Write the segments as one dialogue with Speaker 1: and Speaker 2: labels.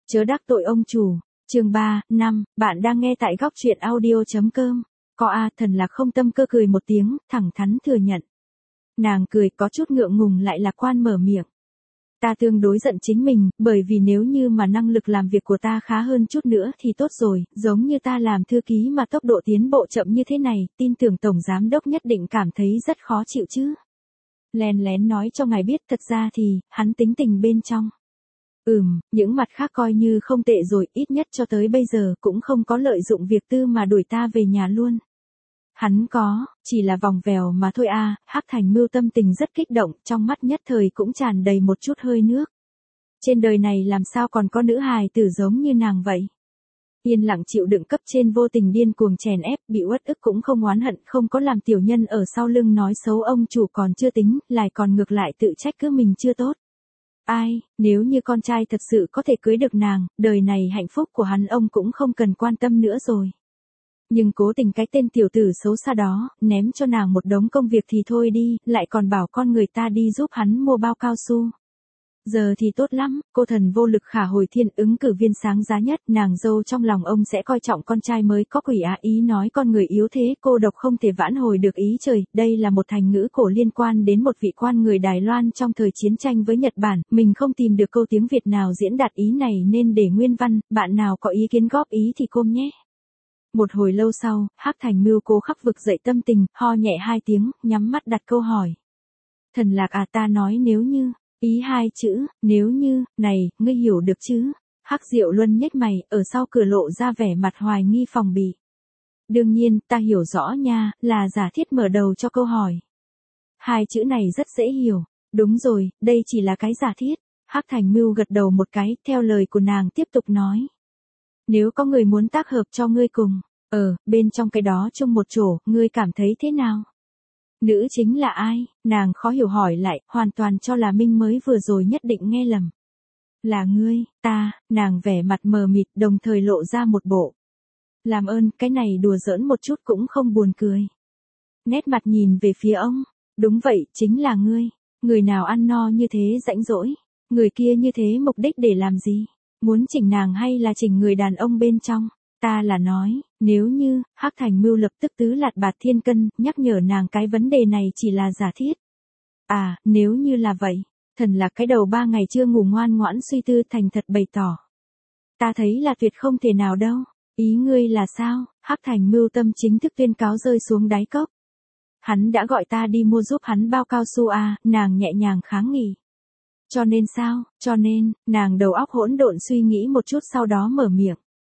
Speaker 1: Chớ đắc tội ông chủ. Chương 3, 5, bạn đang nghe tại góc truyện audio.com. Có Thần Lạc không tâm cơ cười một tiếng, thẳng thắn thừa nhận. Nàng cười có chút ngượng ngùng lại lạc quan mở miệng. Ta tương đối giận chính mình, bởi vì nếu như mà năng lực làm việc của ta khá hơn chút nữa thì tốt rồi, giống như ta làm thư ký mà tốc độ tiến bộ chậm như thế này, tin tưởng Tổng Giám Đốc nhất định cảm thấy rất khó chịu chứ. Lén lén nói cho ngài biết thật ra thì, hắn tính tình bên trong. Những mặt khác coi như không tệ rồi, ít nhất cho tới bây giờ cũng không có lợi dụng việc tư mà đuổi ta về nhà luôn. Hắn có, chỉ là vòng vèo mà thôi Hắc Thành Mưu tâm tình rất kích động, trong mắt nhất thời cũng tràn đầy một chút hơi nước. Trên đời này làm sao còn có nữ hài tử giống như nàng vậy? Yên lặng chịu đựng cấp trên vô tình điên cuồng chèn ép, bị uất ức cũng không oán hận, không có làm tiểu nhân ở sau lưng nói xấu ông chủ còn chưa tính, lại còn ngược lại tự trách cứ mình chưa tốt. Nếu như con trai thật sự có thể cưới được nàng, đời này hạnh phúc của hắn ông cũng không cần quan tâm nữa rồi. Nhưng cố tình cái tên tiểu tử xấu xa đó, ném cho nàng một đống công việc thì thôi đi, lại còn bảo con người ta đi giúp hắn mua bao cao su. Giờ thì tốt lắm, cô thần vô lực khả hồi thiên ứng cử viên sáng giá nhất, nàng dâu trong lòng ông sẽ coi trọng con trai mới có quỷ ý nói con người yếu thế, cô độc không thể vãn hồi được ý trời, đây là một thành ngữ cổ liên quan đến một vị quan người Đài Loan trong thời chiến tranh với Nhật Bản, mình không tìm được câu tiếng Việt nào diễn đạt ý này nên để nguyên văn, bạn nào có ý kiến góp ý thì cô nhé. Một hồi lâu sau, Hắc Thành Mưu cố khắc vực dậy tâm tình, ho nhẹ 2 tiếng, nhắm mắt đặt câu hỏi. Thần Lạc ta nói nếu như, ý 2 chữ, nếu như, này, ngươi hiểu được chứ? Hắc Diệu Luân nhếch mày, ở sau cửa lộ ra vẻ mặt hoài nghi phòng bị. Đương nhiên, ta hiểu rõ nha, là giả thiết mở đầu cho câu hỏi. 2 chữ này rất dễ hiểu. Đúng rồi, đây chỉ là cái giả thiết. Hắc Thành Mưu gật đầu một cái, theo lời của nàng tiếp tục nói. Nếu có người muốn tác hợp cho ngươi cùng, bên trong cái đó chung một chỗ, ngươi cảm thấy thế nào? Nữ chính là ai? Nàng khó hiểu hỏi lại, hoàn toàn cho là Minh mới vừa rồi nhất định nghe lầm. Là ngươi, nàng vẻ mặt mờ mịt đồng thời lộ ra một bộ. Làm ơn, cái này đùa giỡn một chút cũng không buồn cười. Nét mặt nhìn về phía ông, đúng vậy, chính là ngươi. Người nào ăn no như thế rãnh rỗi, người kia như thế mục đích để làm gì? Muốn chỉnh nàng hay là chỉnh người đàn ông bên trong? Ta là nói, nếu như, Hắc Thành Mưu lập tức tứ lạt bạt thiên cân, nhắc nhở nàng cái vấn đề này chỉ là giả thiết. Nếu như là vậy, thần là cái đầu 3 ngày chưa ngủ ngoan ngoãn suy tư thành thật bày tỏ. Ta thấy là tuyệt không thể nào đâu, ý ngươi là sao? Hắc Thành Mưu tâm chính thức tuyên cáo rơi xuống đáy cốc. Hắn đã gọi ta đi mua giúp hắn bao cao su nàng nhẹ nhàng kháng nghị. Cho nên sao? Cho nên, nàng đầu óc hỗn độn suy nghĩ một chút sau đó mở miệng.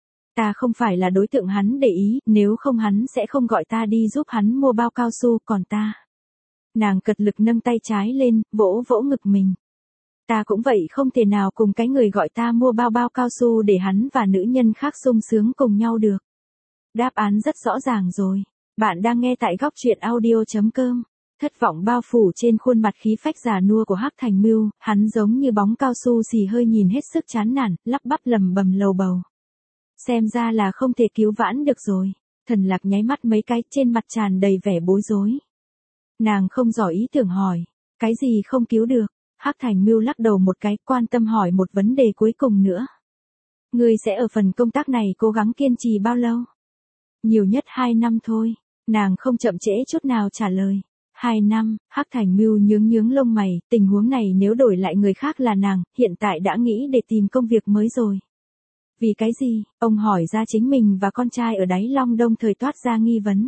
Speaker 1: Ta không phải là đối tượng hắn để ý, nếu không hắn sẽ không gọi ta đi giúp hắn mua bao cao su, còn ta. Nàng cật lực nâng tay trái lên, vỗ vỗ ngực mình. Ta cũng vậy không thể nào cùng cái người gọi ta mua bao cao su để hắn và nữ nhân khác sung sướng cùng nhau được. Đáp án rất rõ ràng rồi. Bạn đang nghe tại góc truyện audio.com. Thất vọng bao phủ trên khuôn mặt khí phách già nua của Hắc Thành Mưu, hắn giống như bóng cao su xì hơi nhìn hết sức chán nản, lắp bắp lầm bầm lầu bầu. Xem ra là không thể cứu vãn được rồi. Thần Lạc nháy mắt mấy cái, trên mặt tràn đầy vẻ bối rối. Nàng không giỏi ý tưởng hỏi, cái gì không cứu được? Hắc Thành Mưu lắc đầu một cái, quan tâm hỏi một vấn đề cuối cùng nữa. Ngươi sẽ ở phần công tác này cố gắng kiên trì bao lâu? Nhiều nhất 2 năm thôi. Nàng không chậm trễ chút nào trả lời. 2 năm, Hắc Thành Mưu nhướng lông mày, tình huống này nếu đổi lại người khác là nàng, hiện tại đã nghĩ để tìm công việc mới rồi. Vì cái gì? Ông hỏi ra chính mình và con trai ở đáy Long Đông thời toát ra nghi vấn.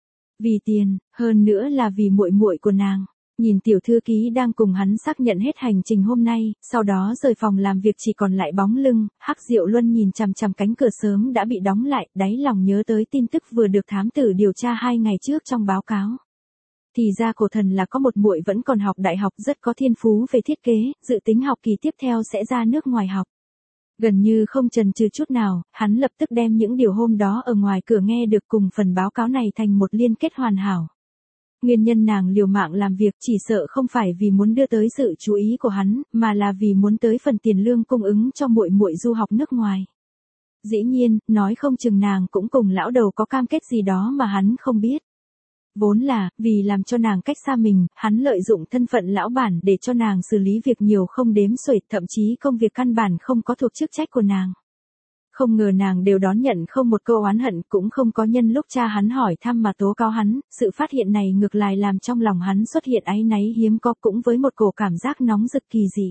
Speaker 1: Vì tiền, hơn nữa là vì muội muội của nàng. Nhìn tiểu thư ký đang cùng hắn xác nhận hết hành trình hôm nay, sau đó rời phòng làm việc chỉ còn lại bóng lưng, Hắc Diệu Luân nhìn chằm chằm cánh cửa sớm đã bị đóng lại, đáy lòng nhớ tới tin tức vừa được thám tử điều tra 2 ngày trước trong báo cáo. Thì ra cổ thần là có một muội vẫn còn học đại học rất có thiên phú về thiết kế, dự tính học kỳ tiếp theo sẽ ra nước ngoài học. Gần như không chần chừ chút nào, hắn lập tức đem những điều hôm đó ở ngoài cửa nghe được cùng phần báo cáo này thành một liên kết hoàn hảo. Nguyên nhân nàng liều mạng làm việc chỉ sợ không phải vì muốn đưa tới sự chú ý của hắn, mà là vì muốn tới phần tiền lương cung ứng cho muội muội du học nước ngoài. Dĩ nhiên, nói không chừng nàng cũng cùng lão đầu có cam kết gì đó mà hắn không biết. Vốn là, vì làm cho nàng cách xa mình, hắn lợi dụng thân phận lão bản để cho nàng xử lý việc nhiều không đếm xuể, thậm chí công việc căn bản không có thuộc chức trách của nàng. Không ngờ nàng đều đón nhận không một câu oán hận, cũng không có nhân lúc cha hắn hỏi thăm mà tố cáo hắn, sự phát hiện này ngược lại làm trong lòng hắn xuất hiện áy náy hiếm có, cũng với một cổ cảm giác nóng rực kỳ dị.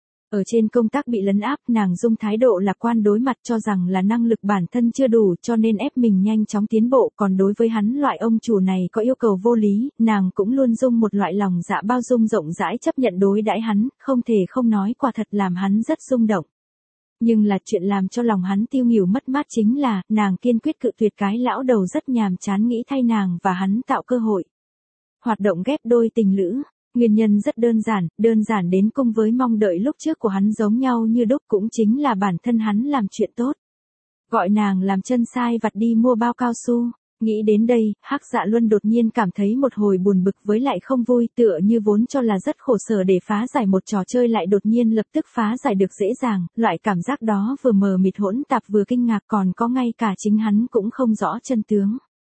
Speaker 1: Ở trên công tác bị lấn áp, nàng dùng thái độ lạc quan đối mặt, cho rằng là năng lực bản thân chưa đủ cho nên ép mình nhanh chóng tiến bộ, còn đối với hắn loại ông chủ này có yêu cầu vô lý, nàng cũng luôn dùng một loại lòng dạ bao dung rộng rãi chấp nhận đối đãi hắn, không thể không nói quả thật làm hắn rất rung động. Nhưng là chuyện làm cho lòng hắn tiêu nghỉu mất mát chính là, nàng kiên quyết cự tuyệt cái lão đầu rất nhàm chán nghĩ thay nàng và hắn tạo cơ hội. Hoạt động ghép đôi tình lữ. Nguyên nhân rất đơn giản đến cùng với mong đợi lúc trước của hắn giống nhau như đúc, cũng chính là bản thân hắn làm chuyện tốt. Gọi nàng làm chân sai vặt đi mua bao cao su. Nghĩ đến đây, Hắc Dạ Luân đột nhiên cảm thấy một hồi buồn bực với lại không vui, tựa như vốn cho là rất khổ sở để phá giải một trò chơi lại đột nhiên lập tức phá giải được dễ dàng, loại cảm giác đó vừa mờ mịt hỗn tạp vừa kinh ngạc, còn có ngay cả chính hắn cũng không rõ chân tướng.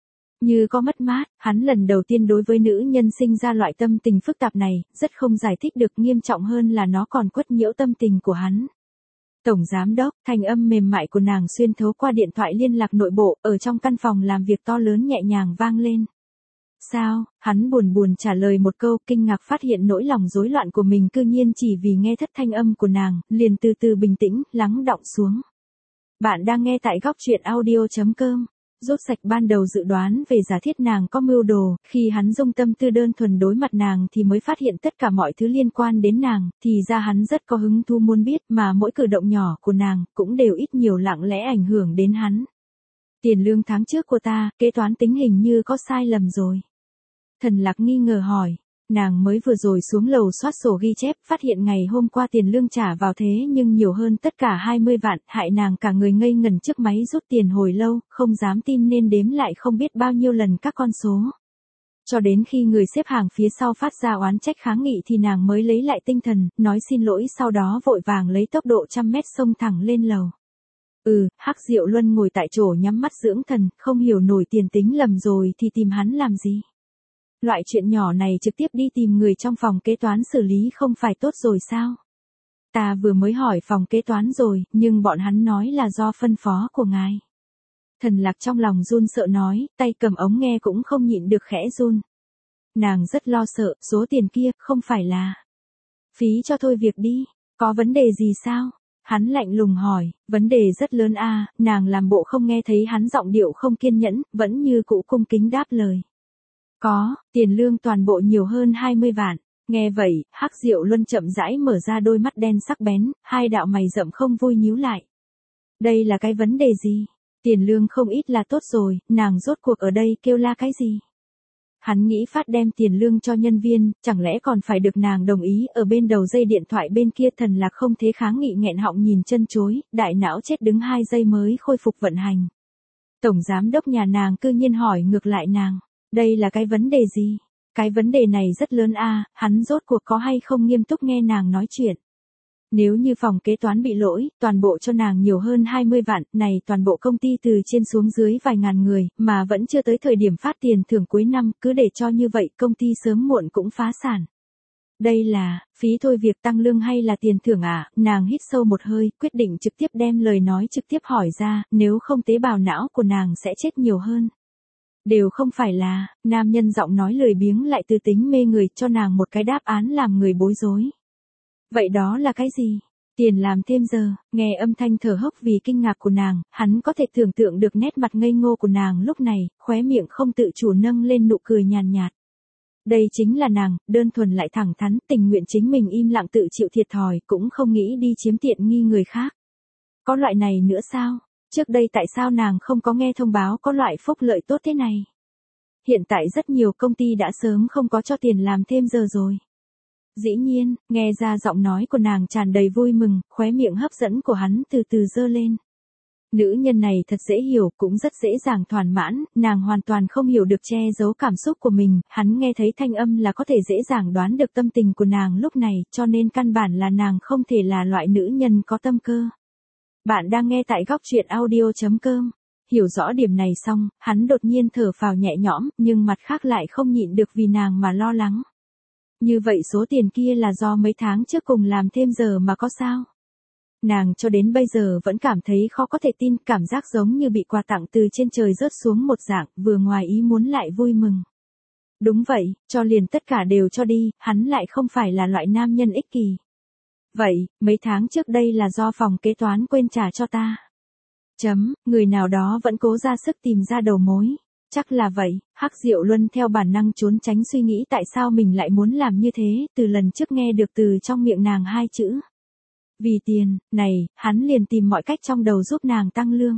Speaker 1: Như có mất mát, hắn lần đầu tiên đối với nữ nhân sinh ra loại tâm tình phức tạp này, rất không giải thích được, nghiêm trọng hơn là nó còn quất nhiễu tâm tình của hắn. Tổng giám đốc, thanh âm mềm mại của nàng xuyên thấu qua điện thoại liên lạc nội bộ, ở trong căn phòng làm việc to lớn nhẹ nhàng vang lên. Sao? Hắn buồn trả lời một câu, kinh ngạc phát hiện nỗi lòng rối loạn của mình cư nhiên chỉ vì nghe thất thanh âm của nàng, liền từ từ bình tĩnh, lắng đọng xuống. Bạn đang nghe tại góc truyện audio.com. Rốt sạch ban đầu dự đoán về giả thiết nàng có mưu đồ, khi hắn dung tâm tư đơn thuần đối mặt nàng thì mới phát hiện tất cả mọi thứ liên quan đến nàng, thì ra hắn rất có hứng thú muốn biết, mà mỗi cử động nhỏ của nàng cũng đều ít nhiều lặng lẽ ảnh hưởng đến hắn. Tiền lương tháng trước của ta, kế toán tính hình như có sai lầm rồi. Thần Lạc nghi ngờ hỏi. Nàng mới vừa rồi xuống lầu soát sổ ghi chép, phát hiện ngày hôm qua tiền lương trả vào thế nhưng nhiều hơn tất cả 20 vạn, hại nàng cả người ngây ngẩn trước máy rút tiền hồi lâu, không dám tin nên đếm lại không biết bao nhiêu lần các con số. Cho đến khi người xếp hàng phía sau phát ra oán trách kháng nghị thì nàng mới lấy lại tinh thần, nói xin lỗi, sau đó vội vàng lấy tốc độ 100 mét xông thẳng lên lầu. Hắc Diệu Luân ngồi tại chỗ nhắm mắt dưỡng thần, không hiểu nổi tiền tính lầm rồi thì tìm hắn làm gì. Loại chuyện nhỏ này trực tiếp đi tìm người trong phòng kế toán xử lý không phải tốt rồi sao? Ta vừa mới hỏi phòng kế toán rồi, nhưng bọn hắn nói là do phân phó của ngài. Thần Lạc trong lòng run sợ nói, tay cầm ống nghe cũng không nhịn được khẽ run. Nàng rất lo sợ, số tiền kia, không phải là phí cho thôi việc đi, có vấn đề gì sao? Hắn lạnh lùng hỏi, vấn đề rất lớn a. Nàng làm bộ không nghe thấy hắn giọng điệu không kiên nhẫn, vẫn như cũ cung kính đáp lời. Có, tiền lương toàn bộ nhiều hơn 20 vạn. Nghe vậy, Hắc Diệu Luân chậm rãi mở ra đôi mắt đen sắc bén, hai đạo mày rậm không vui nhíu lại. Đây là cái vấn đề gì? Tiền lương không ít là tốt rồi, nàng rốt cuộc ở đây kêu la cái gì? Hắn nghĩ phát đem tiền lương cho nhân viên, chẳng lẽ còn phải được nàng đồng ý? Ở bên đầu dây điện thoại bên kia Thần Lạc không thế kháng nghị nghẹn họng nhìn chân chối, đại não chết đứng 2 giây mới khôi phục vận hành. Tổng giám đốc nhà nàng cư nhiên hỏi ngược lại nàng. Đây là cái vấn đề gì? Cái vấn đề này rất lớn a. Hắn rốt cuộc có hay không nghiêm túc nghe nàng nói chuyện. Nếu như phòng kế toán bị lỗi, toàn bộ cho nàng nhiều hơn 20 vạn, này toàn bộ công ty từ trên xuống dưới vài ngàn người, mà vẫn chưa tới thời điểm phát tiền thưởng cuối năm, cứ để cho như vậy công ty sớm muộn cũng phá sản. Đây là, phí thôi việc tăng lương hay là tiền thưởng à? Nàng hít sâu một hơi, quyết định trực tiếp đem lời nói trực tiếp hỏi ra, nếu không tế bào não của nàng sẽ chết nhiều hơn. Đều không phải là, nam nhân giọng nói lười biếng lại tư tính mê người, cho nàng một cái đáp án làm người bối rối. Vậy đó là cái gì? Tiền làm thêm giờ, nghe âm thanh thở hốc vì kinh ngạc của nàng, hắn có thể tưởng tượng được nét mặt ngây ngô của nàng lúc này, khóe miệng không tự chủ nâng lên nụ cười nhàn nhạt. Đây chính là nàng, đơn thuần lại thẳng thắn, tình nguyện chính mình im lặng tự chịu thiệt thòi, cũng không nghĩ đi chiếm tiện nghi người khác. Có loại này nữa sao? Trước đây tại sao nàng không có nghe thông báo có loại phúc lợi tốt thế này? Hiện tại rất nhiều công ty đã sớm không có cho tiền làm thêm giờ rồi. Dĩ nhiên, nghe ra giọng nói của nàng tràn đầy vui mừng, khóe miệng hấp dẫn của hắn từ từ giơ lên. Nữ nhân này thật dễ hiểu, cũng rất dễ dàng thỏa mãn, nàng hoàn toàn không hiểu được che giấu cảm xúc của mình, hắn nghe thấy thanh âm là có thể dễ dàng đoán được tâm tình của nàng lúc này, cho nên căn bản là nàng không thể là loại nữ nhân có tâm cơ. Bạn đang nghe tại góc truyện audio.com. hiểu rõ điểm này xong, hắn đột nhiên thở phào nhẹ nhõm, nhưng mặt khác lại không nhịn được vì nàng mà lo lắng. Như vậy số tiền kia là do mấy tháng trước cùng làm thêm giờ mà có sao? Nàng cho đến bây giờ vẫn cảm thấy khó có thể tin, cảm giác giống như bị quà tặng từ trên trời rớt xuống một dạng, vừa ngoài ý muốn lại vui mừng. Đúng vậy, cho liền tất cả đều cho đi, hắn lại không phải là loại nam nhân ích kỷ. Vậy, mấy tháng trước đây là do phòng kế toán quên trả cho ta. Người nào đó vẫn cố ra sức tìm ra đầu mối. Chắc là vậy, Hắc Diệu Luân theo bản năng trốn tránh suy nghĩ tại sao mình lại muốn làm như thế, từ lần trước nghe được từ trong miệng nàng hai chữ. Vì tiền, này, hắn liền tìm mọi cách trong đầu giúp nàng tăng lương.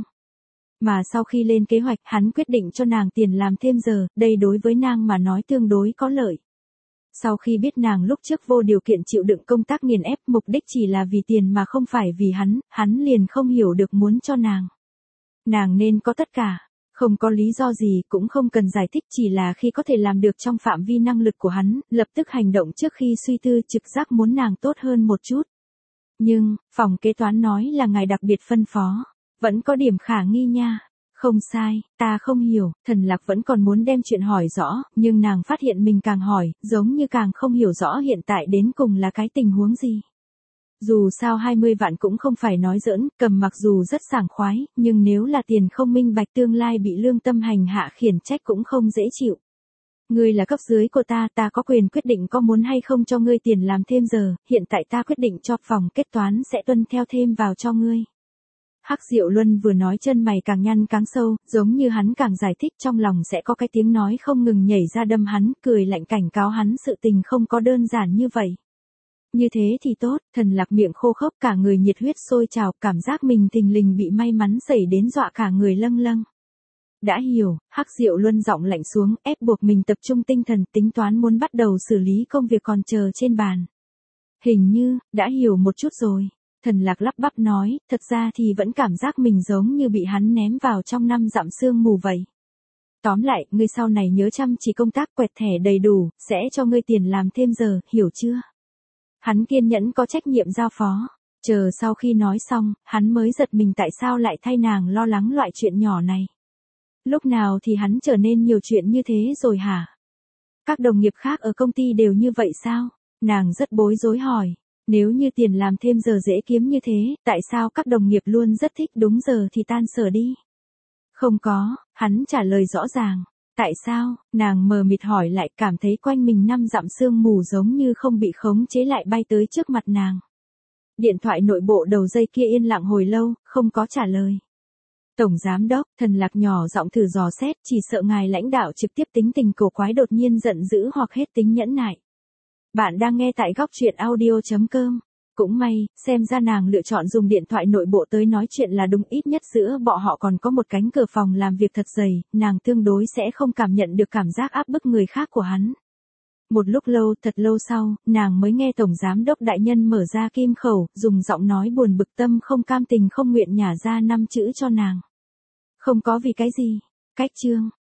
Speaker 1: Mà sau khi lên kế hoạch, hắn quyết định cho nàng tiền làm thêm giờ, đây đối với nàng mà nói tương đối có lợi. Sau khi biết nàng lúc trước vô điều kiện chịu đựng công tác nghiền ép, mục đích chỉ là vì tiền mà không phải vì hắn liền không hiểu được muốn cho nàng. Nàng nên có tất cả, không có lý do gì cũng không cần giải thích, chỉ là khi có thể làm được trong phạm vi năng lực của hắn, lập tức hành động trước khi suy tư, trực giác muốn nàng tốt hơn một chút. Nhưng, phòng kế toán nói là ngài đặc biệt phân phó, vẫn có điểm khả nghi nha. Không sai, ta không hiểu, Thần Lạc vẫn còn muốn đem chuyện hỏi rõ, nhưng nàng phát hiện mình càng hỏi, giống như càng không hiểu rõ hiện tại đến cùng là cái tình huống gì. Dù sao 20 vạn cũng không phải nói giỡn, cầm mặc dù rất sảng khoái, nhưng nếu là tiền không minh bạch tương lai bị lương tâm hành hạ khiển trách cũng không dễ chịu. Ngươi là cấp dưới của ta có quyền quyết định có muốn hay không cho ngươi tiền làm thêm giờ, hiện tại ta quyết định cho phòng kế toán sẽ tuân theo thêm vào cho ngươi. Hắc Diệu Luân vừa nói chân mày càng nhăn càng sâu, giống như hắn càng giải thích trong lòng sẽ có cái tiếng nói không ngừng nhảy ra đâm hắn, cười lạnh cảnh cáo hắn sự tình không có đơn giản như vậy. Như thế thì tốt, Thần Lạc miệng khô khốc cả người nhiệt huyết sôi trào, cảm giác mình thình lình bị may mắn xảy đến dọa cả người lâng lâng. Đã hiểu, Hắc Diệu Luân giọng lạnh xuống, ép buộc mình tập trung tinh thần tính toán muốn bắt đầu xử lý công việc còn chờ trên bàn. Hình như, đã hiểu một chút rồi. Thần Lạc lắp bắp nói, thật ra thì vẫn cảm giác mình giống như bị hắn ném vào trong 5 dặm sương mù vậy. Tóm lại, ngươi sau này nhớ chăm chỉ công tác quẹt thẻ đầy đủ, sẽ cho ngươi tiền làm thêm giờ, hiểu chưa? Hắn kiên nhẫn có trách nhiệm giao phó. Chờ sau khi nói xong, hắn mới giật mình tại sao lại thay nàng lo lắng loại chuyện nhỏ này. Lúc nào thì hắn trở nên nhiều chuyện như thế rồi hả? Các đồng nghiệp khác ở công ty đều như vậy sao? Nàng rất bối rối hỏi. Nếu như tiền làm thêm giờ dễ kiếm như thế, tại sao các đồng nghiệp luôn rất thích đúng giờ thì tan sở đi? Không có, hắn trả lời rõ ràng. Tại sao? Nàng mờ mịt hỏi lại, cảm thấy quanh mình 5 dặm sương mù giống như không bị khống chế lại bay tới trước mặt nàng. Điện thoại nội bộ đầu dây kia yên lặng hồi lâu, không có trả lời. Tổng giám đốc, Thần Lạc nhỏ giọng thử dò xét, chỉ sợ ngài lãnh đạo trực tiếp tính tình cổ quái đột nhiên giận dữ hoặc hết tính nhẫn nại. Bạn đang nghe tại góc truyện audio.com. Cũng may, xem ra nàng lựa chọn dùng điện thoại nội bộ tới nói chuyện là đúng, ít nhất giữa bọn họ còn có một cánh cửa phòng làm việc thật dày, nàng tương đối sẽ không cảm nhận được cảm giác áp bức người khác của hắn. Một lúc lâu, thật lâu sau, nàng mới nghe Tổng Giám đốc đại nhân mở ra kim khẩu, dùng giọng nói buồn bực tâm không cam tình không nguyện nhả ra 5 chữ cho nàng. Không có vì cái gì. Cách chương.